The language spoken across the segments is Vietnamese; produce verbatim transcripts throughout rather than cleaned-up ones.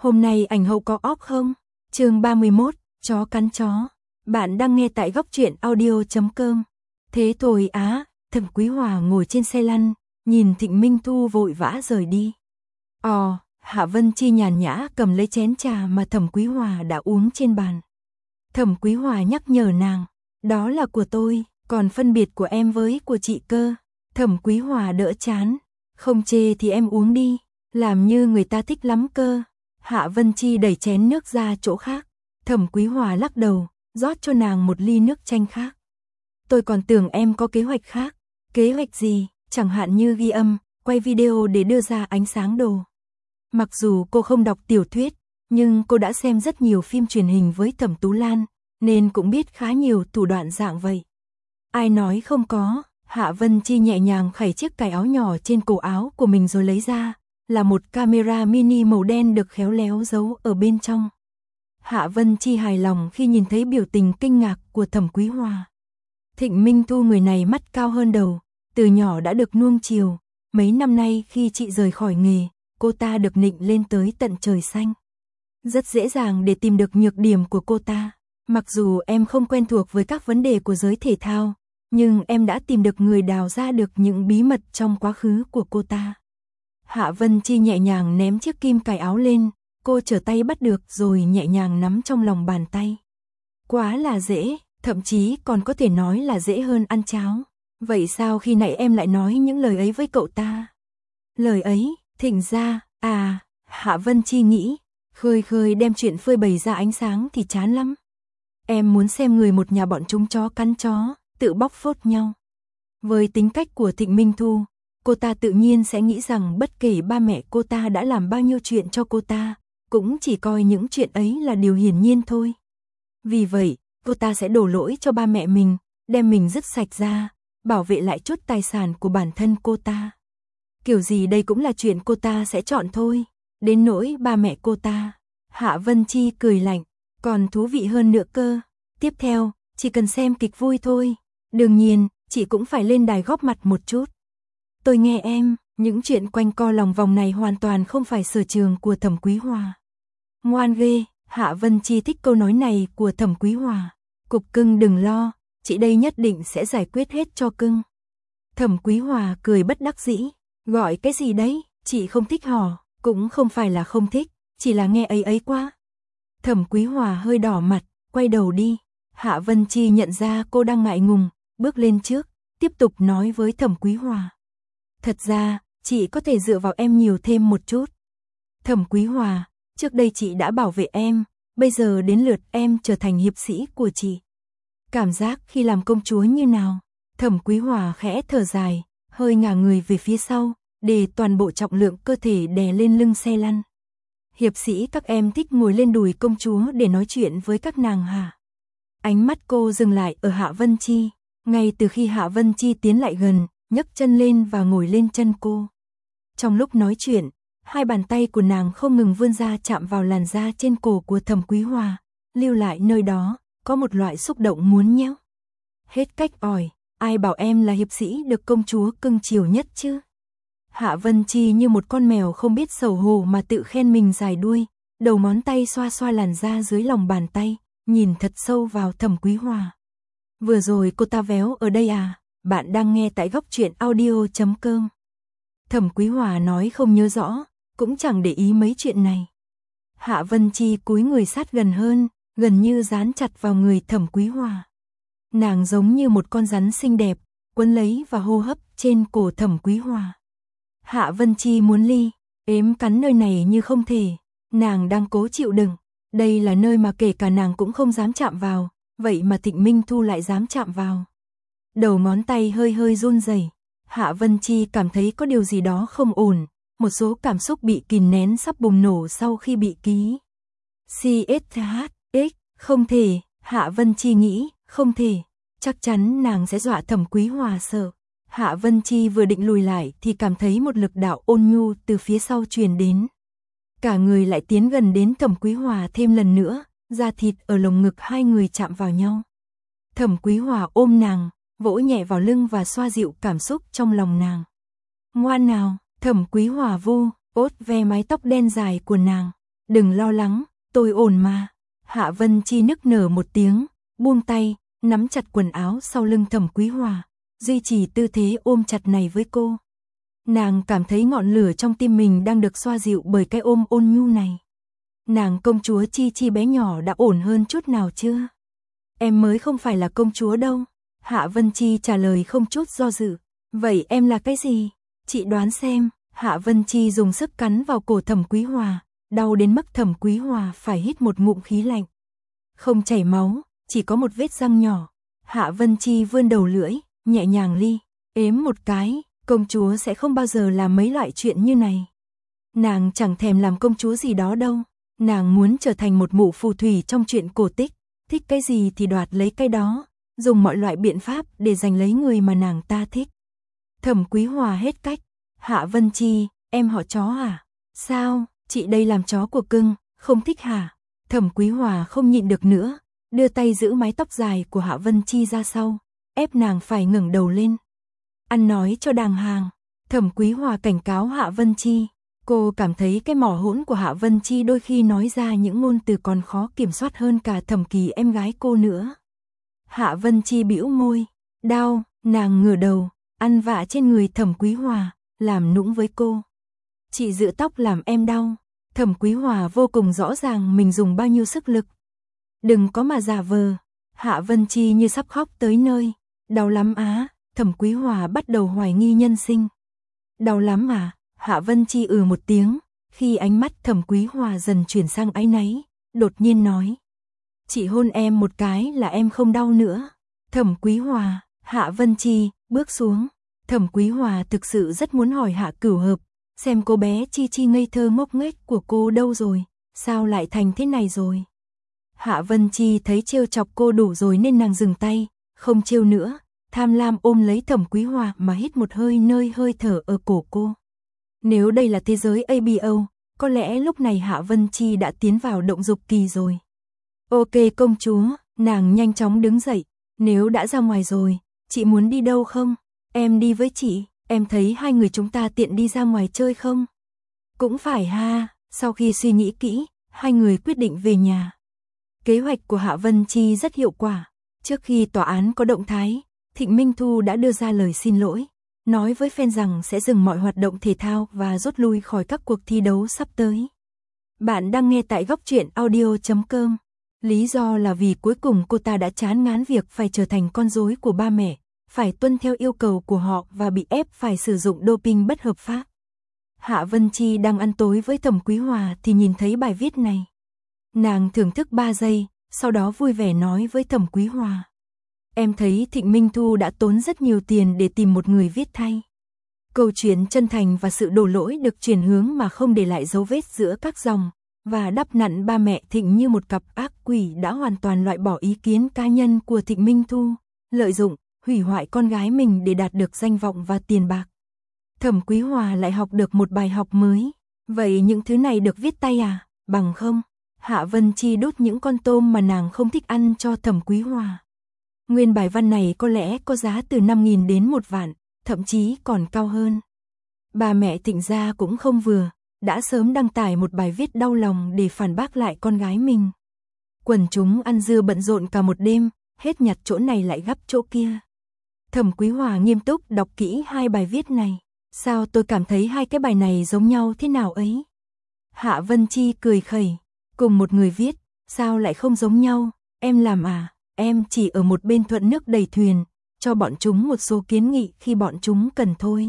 Hôm nay ảnh hậu có off không? Chương ba mươi mốt, chó cắn chó. Bạn đang nghe tại góc truyện audio chấm com. Thế thôi á, Thẩm Quý Hòa ngồi trên xe lăn, nhìn Thịnh Minh Thu vội vã rời đi. Ồ, Hạ Vân Chi nhàn nhã cầm lấy chén trà mà Thẩm Quý Hòa đã uống trên bàn. Thẩm Quý Hòa nhắc nhở nàng, đó là của tôi, còn phân biệt của em với của chị cơ. Thẩm Quý Hòa đỡ chán, không chê thì em uống đi, làm như người ta thích lắm cơ. Hạ Vân Chi đẩy chén nước ra chỗ khác, Thẩm Quý Hòa lắc đầu, rót cho nàng một ly nước chanh khác. Tôi còn tưởng em có kế hoạch khác. Kế hoạch gì? Chẳng hạn như ghi âm, quay video để đưa ra ánh sáng đồ. Mặc dù cô không đọc tiểu thuyết, nhưng cô đã xem rất nhiều phim truyền hình với Thẩm Tú Lan, nên cũng biết khá nhiều thủ đoạn dạng vậy. Ai nói không có? Hạ Vân Chi nhẹ nhàng khẩy chiếc cài áo nhỏ trên cổ áo của mình rồi lấy ra, là một camera mini màu đen được khéo léo giấu ở bên trong. Hạ Vân Chi hài lòng khi nhìn thấy biểu tình kinh ngạc của Thẩm Quý Hòa. Thịnh Minh Thu người này mắt cao hơn đầu, từ nhỏ đã được nuông chiều, mấy năm nay khi chị rời khỏi nghề, cô ta được nịnh lên tới tận trời xanh. Rất dễ dàng để tìm được nhược điểm của cô ta. Mặc dù em không quen thuộc với các vấn đề của giới thể thao, nhưng em đã tìm được người đào ra được những bí mật trong quá khứ của cô ta. Hạ Vân Chi nhẹ nhàng ném chiếc kim cài áo lên, cô trở tay bắt được rồi nhẹ nhàng nắm trong lòng bàn tay. Quá là dễ, thậm chí còn có thể nói là dễ hơn ăn cháo. Vậy sao khi nãy em lại nói những lời ấy với cậu ta? Lời ấy, thỉnh ra, à, Hạ Vân Chi nghĩ, khơi khơi đem chuyện phơi bày ra ánh sáng thì chán lắm. Em muốn xem người một nhà bọn chúng chó cắn chó, tự bóc phốt nhau. Với tính cách của Thịnh Minh Thu, cô ta tự nhiên sẽ nghĩ rằng bất kể ba mẹ cô ta đã làm bao nhiêu chuyện cho cô ta, cũng chỉ coi những chuyện ấy là điều hiển nhiên thôi. Vì vậy, cô ta sẽ đổ lỗi cho ba mẹ mình, đem mình dứt sạch ra, bảo vệ lại chút tài sản của bản thân cô ta. Kiểu gì đây cũng là chuyện cô ta sẽ chọn thôi. Đến nỗi ba mẹ cô ta, Hạ Vân Chi cười lạnh, còn thú vị hơn nữa cơ. Tiếp theo, chỉ cần xem kịch vui thôi. Đương nhiên, chị cũng phải lên đài góp mặt một chút. Tôi nghe em, những chuyện quanh co lòng vòng này hoàn toàn không phải sở trường của Thẩm Quý Hòa. Ngoan ghê, Hạ Vân Chi thích câu nói này của Thẩm Quý Hòa. Cục cưng đừng lo, chị đây nhất định sẽ giải quyết hết cho cưng. Thẩm Quý Hòa cười bất đắc dĩ, gọi cái gì đấy, chị không thích hò, cũng không phải là không thích, chỉ là nghe ấy ấy quá. Thẩm Quý Hòa hơi đỏ mặt, quay đầu đi. Hạ Vân Chi nhận ra cô đang ngại ngùng, bước lên trước, tiếp tục nói với Thẩm Quý Hòa. Thật ra, chị có thể dựa vào em nhiều thêm một chút. Thẩm Quý Hòa, trước đây chị đã bảo vệ em, bây giờ đến lượt em trở thành hiệp sĩ của chị. Cảm giác khi làm công chúa như nào? Thẩm Quý Hòa khẽ thở dài, hơi ngả người về phía sau, để toàn bộ trọng lượng cơ thể đè lên lưng xe lăn. Hiệp sĩ các em thích ngồi lên đùi công chúa để nói chuyện với các nàng hả? Ánh mắt cô dừng lại ở Hạ Vân Chi, ngay từ khi Hạ Vân Chi tiến lại gần, nhấc chân lên và ngồi lên chân cô. Trong lúc nói chuyện, hai bàn tay của nàng không ngừng vươn ra chạm vào làn da trên cổ của Thẩm Quý Hòa, lưu lại nơi đó, có một loại xúc động muốn nhéo. Hết cách ỏi, ai bảo em là hiệp sĩ được công chúa cưng chiều nhất chứ? Hạ Vân Chi như một con mèo không biết xấu hổ mà tự khen mình dài đuôi, đầu ngón tay xoa xoa làn da dưới lòng bàn tay, nhìn thật sâu vào Thẩm Quý Hòa. Vừa rồi cô ta véo ở đây à? Bạn đang nghe tại góc truyện audio chấm com. Thẩm Quý Hòa nói không nhớ rõ, cũng chẳng để ý mấy chuyện này. Hạ Vân Chi cúi người sát gần hơn, gần như dán chặt vào người Thẩm Quý Hòa. Nàng giống như một con rắn xinh đẹp, quấn lấy và hô hấp trên cổ Thẩm Quý Hòa. Hạ Vân Chi muốn ly, ếm cắn nơi này như không thể, nàng đang cố chịu đựng. Đây là nơi mà kể cả nàng cũng không dám chạm vào, vậy mà Thịnh Minh Thu lại dám chạm vào. Đầu ngón tay hơi hơi run rẩy. Hạ Vân Chi cảm thấy có điều gì đó không ổn, một số cảm xúc bị kìm nén sắp bùng nổ sau khi bị ký. xê ét hát ích, không thể, Hạ Vân Chi nghĩ, không thể, chắc chắn nàng sẽ dọa Thẩm Quý Hòa sợ. Hạ Vân Chi vừa định lùi lại thì cảm thấy một lực đạo ôn nhu từ phía sau truyền đến. Cả người lại tiến gần đến Thẩm Quý Hòa thêm lần nữa, da thịt ở lồng ngực hai người chạm vào nhau. Thẩm Quý Hòa ôm nàng, vỗ nhẹ vào lưng và xoa dịu cảm xúc trong lòng nàng. Ngoan nào, Thẩm Quý Hòa vu, ốt ve mái tóc đen dài của nàng. đừng lo lắng, tôi ổn mà. Hạ Vân Chi nức nở một tiếng, buông tay, nắm chặt quần áo sau lưng Thẩm Quý Hòa, duy trì tư thế ôm chặt này với cô. Nàng cảm thấy ngọn lửa trong tim mình đang được xoa dịu bởi cái ôm ôn nhu này. Nàng công chúa Chi Chi bé nhỏ đã ổn hơn chút nào chưa? Em mới không phải là công chúa đâu. Hạ Vân Chi trả lời không chút do dự. Vậy em là cái gì? Chị đoán xem. Hạ Vân Chi dùng sức cắn vào cổ Thẩm Quý Hòa, đau đến mức Thẩm Quý Hòa phải hít một ngụm khí lạnh. Không chảy máu, chỉ có một vết răng nhỏ. Hạ Vân Chi vươn đầu lưỡi, nhẹ nhàng li, ếm một cái, công chúa sẽ không bao giờ làm mấy loại chuyện như này. Nàng chẳng thèm làm công chúa gì đó đâu. Nàng muốn trở thành một mụ phù thủy trong chuyện cổ tích, thích cái gì thì đoạt lấy cái đó, dùng mọi loại biện pháp để giành lấy người mà nàng ta thích. Thẩm Quý Hòa hết cách. Hạ Vân Chi, em họ chó à? Sao, chị đây làm chó của cưng, không thích hả? Thẩm Quý Hòa không nhịn được nữa, đưa tay giữ mái tóc dài của Hạ Vân Chi ra sau, ép nàng phải ngẩng đầu lên. Ăn nói cho đàng hoàng. Thẩm Quý Hòa cảnh cáo Hạ Vân Chi. Cô cảm thấy cái mỏ hỗn của Hạ Vân Chi đôi khi nói ra những ngôn từ còn khó kiểm soát hơn cả Thẩm Kỳ em gái cô nữa. Hạ Vân Chi bĩu môi, đau, nàng ngửa đầu, ăn vạ trên người Thẩm Quý Hòa, làm nũng với cô. Chị giữ tóc làm em đau. Thẩm Quý Hòa vô cùng rõ ràng mình dùng bao nhiêu sức lực. Đừng có mà giả vờ. Hạ Vân Chi như sắp khóc tới nơi. Đau lắm á. Thẩm Quý Hòa bắt đầu hoài nghi nhân sinh. Đau lắm à? Hạ Vân Chi ừ một tiếng, khi ánh mắt Thẩm Quý Hòa dần chuyển sang áy náy, đột nhiên nói. Chị hôn em một cái là em không đau nữa. Thẩm Quý Hòa, Hạ Vân Chi, bước xuống. Thẩm Quý Hòa thực sự rất muốn hỏi Hạ Cửu Hợp, xem cô bé Chi Chi ngây thơ ngốc nghếch của cô đâu rồi, sao lại thành thế này rồi. Hạ Vân Chi thấy trêu chọc cô đủ rồi nên nàng dừng tay, không trêu nữa, tham lam ôm lấy Thẩm Quý Hòa mà hít một hơi nơi hơi thở ở cổ cô. Nếu đây là thế giới a bê o, có lẽ lúc này Hạ Vân Chi đã tiến vào động dục kỳ rồi. Ok công chúa, nàng nhanh chóng đứng dậy, nếu đã ra ngoài rồi, chị muốn đi đâu không? Em đi với chị, em thấy hai người chúng ta tiện đi ra ngoài chơi không? Cũng phải ha, sau khi suy nghĩ kỹ, hai người quyết định về nhà. Kế hoạch của Hạ Vân Chi rất hiệu quả, trước khi tòa án có động thái, Thịnh Minh Thu đã đưa ra lời xin lỗi. Nói với fan rằng sẽ dừng mọi hoạt động thể thao và rút lui khỏi các cuộc thi đấu sắp tới. Bạn đang nghe tại góc truyện audio chấm com. Lý do là vì cuối cùng cô ta đã chán ngán việc phải trở thành con rối của ba mẹ, phải tuân theo yêu cầu của họ và bị ép phải sử dụng doping bất hợp pháp. Hạ Vân Chi đang ăn tối với Thẩm Quý Hòa thì nhìn thấy bài viết này. Nàng thưởng thức ba giây, sau đó vui vẻ nói với Thẩm Quý Hòa. Em thấy Thịnh Minh Thu đã tốn rất nhiều tiền để tìm một người viết thay. Câu chuyện chân thành và sự đổ lỗi được chuyển hướng mà không để lại dấu vết giữa các dòng, và đắp nặn ba mẹ Thịnh như một cặp ác quỷ đã hoàn toàn loại bỏ ý kiến cá nhân của Thịnh Minh Thu, lợi dụng, hủy hoại con gái mình để đạt được danh vọng và tiền bạc. Thẩm Quý Hòa lại học được một bài học mới. Vậy những thứ này được viết tay à? Bằng không? Hạ Vân Chi đút những con tôm mà nàng không thích ăn cho Thẩm Quý Hòa. Nguyên bài văn này có lẽ có giá từ năm nghìn đến một vạn, thậm chí còn cao hơn. Bà mẹ Thịnh gia cũng không vừa, đã sớm đăng tải một bài viết đau lòng để phản bác lại con gái mình. Quần chúng ăn dưa bận rộn cả một đêm, hết nhặt chỗ này lại gắp chỗ kia. Thẩm Quý Hòa nghiêm túc đọc kỹ hai bài viết này. Sao tôi cảm thấy hai cái bài này giống nhau thế nào ấy? Hạ Vân Chi cười khẩy, cùng một người viết, sao lại không giống nhau, em làm à? Em chỉ ở một bên thuận nước đẩy thuyền, cho bọn chúng một số kiến nghị khi bọn chúng cần thôi.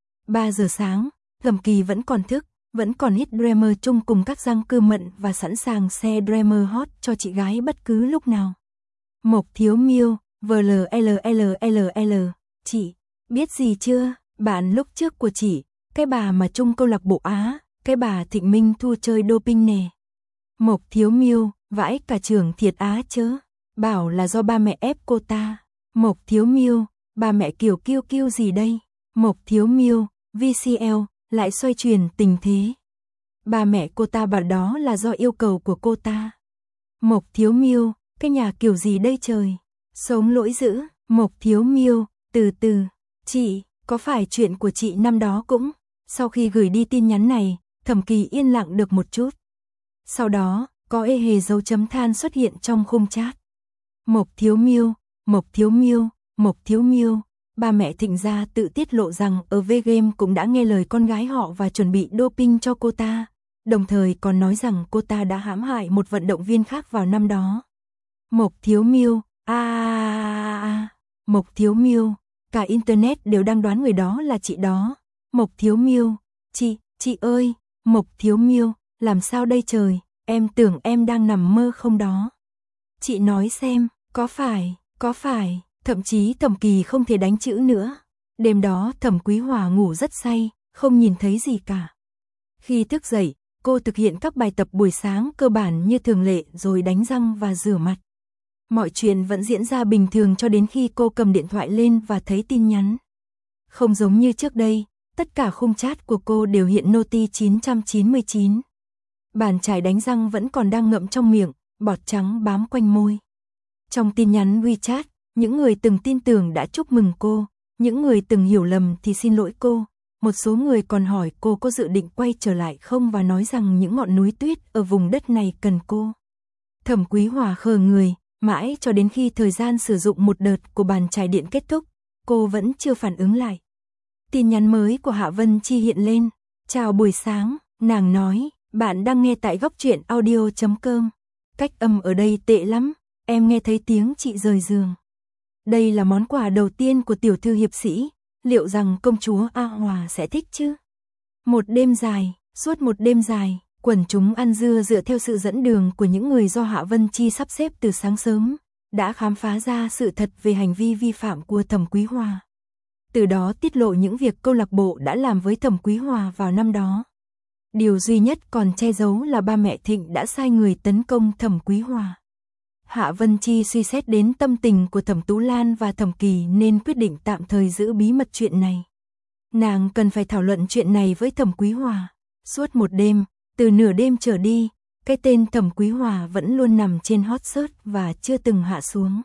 ba giờ sáng, Thẩm Kỳ vẫn còn thức, vẫn còn hít Dreamer chung cùng các răng cưa mận và sẵn sàng xe Dreamer hot cho chị gái bất cứ lúc nào. Mộc Thiếu Miêu, vê lờ lờ lờ lờ lờ, chị, biết gì chưa, bạn lúc trước của chị, cái bà mà chung câu lạc bộ Á, cái bà Thịnh Minh Thu chơi doping nè. Mộc Thiếu Miêu, vãi cả trường thiệt Á chớ. Bảo là do ba mẹ ép cô ta. Mộc Thiếu Miêu, ba mẹ kiểu kiêu kiêu gì đây? Mộc Thiếu Miêu, vê xê lờ, lại xoay chuyển tình thế. Ba mẹ cô ta bảo đó là do yêu cầu của cô ta. Mộc Thiếu Miêu, cái nhà kiểu gì đây trời? Sống lỗi dữ. Mộc Thiếu Miêu, từ từ. Chị, có phải chuyện của chị năm đó cũng? Sau khi gửi đi tin nhắn này, Thẩm Kỳ yên lặng được một chút. Sau đó, có ê hề dấu chấm than xuất hiện trong khung chat. Mộc Thiếu Miêu, Mộc Thiếu Miêu, Mộc Thiếu Miêu. Ba mẹ Thịnh gia tự tiết lộ rằng ở V-Game cũng đã nghe lời con gái họ và chuẩn bị doping cho cô ta. Đồng thời còn nói rằng cô ta đã hãm hại một vận động viên khác vào năm đó. Mộc Thiếu Miêu, a a a, Mộc Thiếu Miêu, cả internet đều đang đoán người đó là chị đó. Mộc Thiếu Miêu, chị, chị ơi, Mộc Thiếu Miêu, làm sao đây trời, em tưởng em đang nằm mơ không đó. Chị nói xem, có phải, có phải, thậm chí Thẩm Kỳ không thể đánh chữ nữa. Đêm đó Thẩm Quý Hòa ngủ rất say, không nhìn thấy gì cả. Khi thức dậy, cô thực hiện các bài tập buổi sáng cơ bản như thường lệ rồi đánh răng và rửa mặt. Mọi chuyện vẫn diễn ra bình thường cho đến khi cô cầm điện thoại lên và thấy tin nhắn. Không giống như trước đây, tất cả khung chat của cô đều hiện noti chín trăm chín mươi chín. Bàn chải đánh răng vẫn còn đang ngậm trong miệng, bọt trắng bám quanh môi. Trong tin nhắn WeChat, những người từng tin tưởng đã chúc mừng cô, những người từng hiểu lầm thì xin lỗi cô. Một số người còn hỏi cô có dự định quay trở lại không và nói rằng những ngọn núi tuyết ở vùng đất này cần cô. Thẩm Quý Hòa khờ người, mãi cho đến khi thời gian sử dụng một đợt của bàn chải điện kết thúc, cô vẫn chưa phản ứng lại. Tin nhắn mới của Hạ Vân Chi hiện lên. Chào buổi sáng, nàng nói, bạn đang nghe tại góc truyện audio chấm com. Cách âm ở đây tệ lắm, em nghe thấy tiếng chị rời giường. Đây là món quà đầu tiên của tiểu thư hiệp sĩ, liệu rằng công chúa A Hòa sẽ thích chứ? Một đêm dài, suốt một đêm dài, quần chúng ăn dưa dựa theo sự dẫn đường của những người do Hạ Vân Chi sắp xếp từ sáng sớm, đã khám phá ra sự thật về hành vi vi phạm của Thẩm Quý Hòa. Từ đó tiết lộ những việc câu lạc bộ đã làm với Thẩm Quý Hòa vào năm đó. Điều duy nhất còn che giấu là ba mẹ Thịnh đã sai người tấn công Thẩm Quý Hòa. Hạ Vân Chi suy xét đến tâm tình của Thẩm Tú Lan và Thẩm Kỳ nên quyết định tạm thời giữ bí mật chuyện này. Nàng cần phải thảo luận chuyện này với Thẩm Quý Hòa. Suốt một đêm, từ nửa đêm trở đi, cái tên Thẩm Quý Hòa vẫn luôn nằm trên hot search và chưa từng hạ xuống.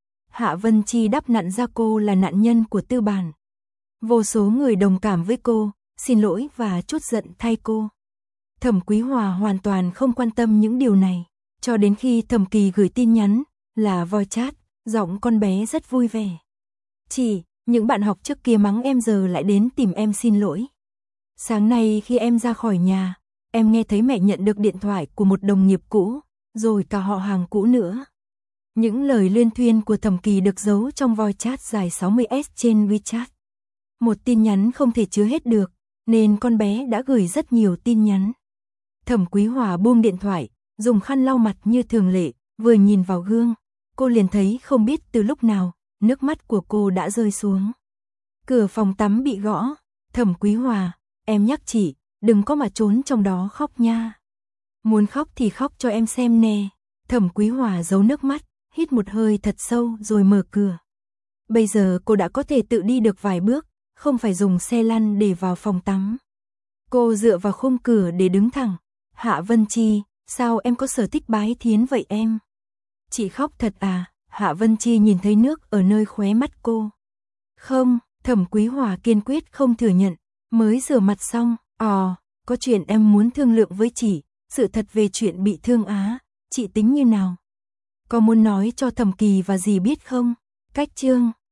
Hạ Vân Chi đắp nặn ra cô là nạn nhân của tư bản. Vô số người đồng cảm với cô, xin lỗi và trút giận thay cô. Thẩm Quý Hòa hoàn toàn không quan tâm những điều này, cho đến khi Thẩm Kỳ gửi tin nhắn, là voice chat, giọng con bé rất vui vẻ. Chị, những bạn học trước kia mắng em giờ lại đến tìm em xin lỗi. Sáng nay khi em ra khỏi nhà, em nghe thấy mẹ nhận được điện thoại của một đồng nghiệp cũ, rồi cả họ hàng cũ nữa. Những lời luyên thuyên của Thẩm Kỳ được giấu trong voice chat dài sáu mươi S trên WeChat. Một tin nhắn không thể chứa hết được, nên con bé đã gửi rất nhiều tin nhắn. Thẩm Quý Hòa buông điện thoại, dùng khăn lau mặt như thường lệ, vừa nhìn vào gương, cô liền thấy không biết từ lúc nào, nước mắt của cô đã rơi xuống. Cửa phòng tắm bị gõ, Thẩm Quý Hòa, em nhắc chị, đừng có mà trốn trong đó khóc nha. Muốn khóc thì khóc cho em xem nè. Thẩm Quý Hòa giấu nước mắt, hít một hơi thật sâu rồi mở cửa. Bây giờ cô đã có thể tự đi được vài bước, không phải dùng xe lăn để vào phòng tắm. Cô dựa vào khung cửa để đứng thẳng. Hạ Vân Chi, sao em có sở thích bái thiến vậy em? Chị khóc thật à? Hạ Vân Chi nhìn thấy nước ở nơi khóe mắt cô. Không, Thẩm Quý Hòa kiên quyết không thừa nhận. Mới rửa mặt xong, ò, có chuyện em muốn thương lượng với chị, sự thật về chuyện bị thương Á, chị tính như nào? Có muốn nói cho Thẩm Kỳ và dì biết không? Cách chương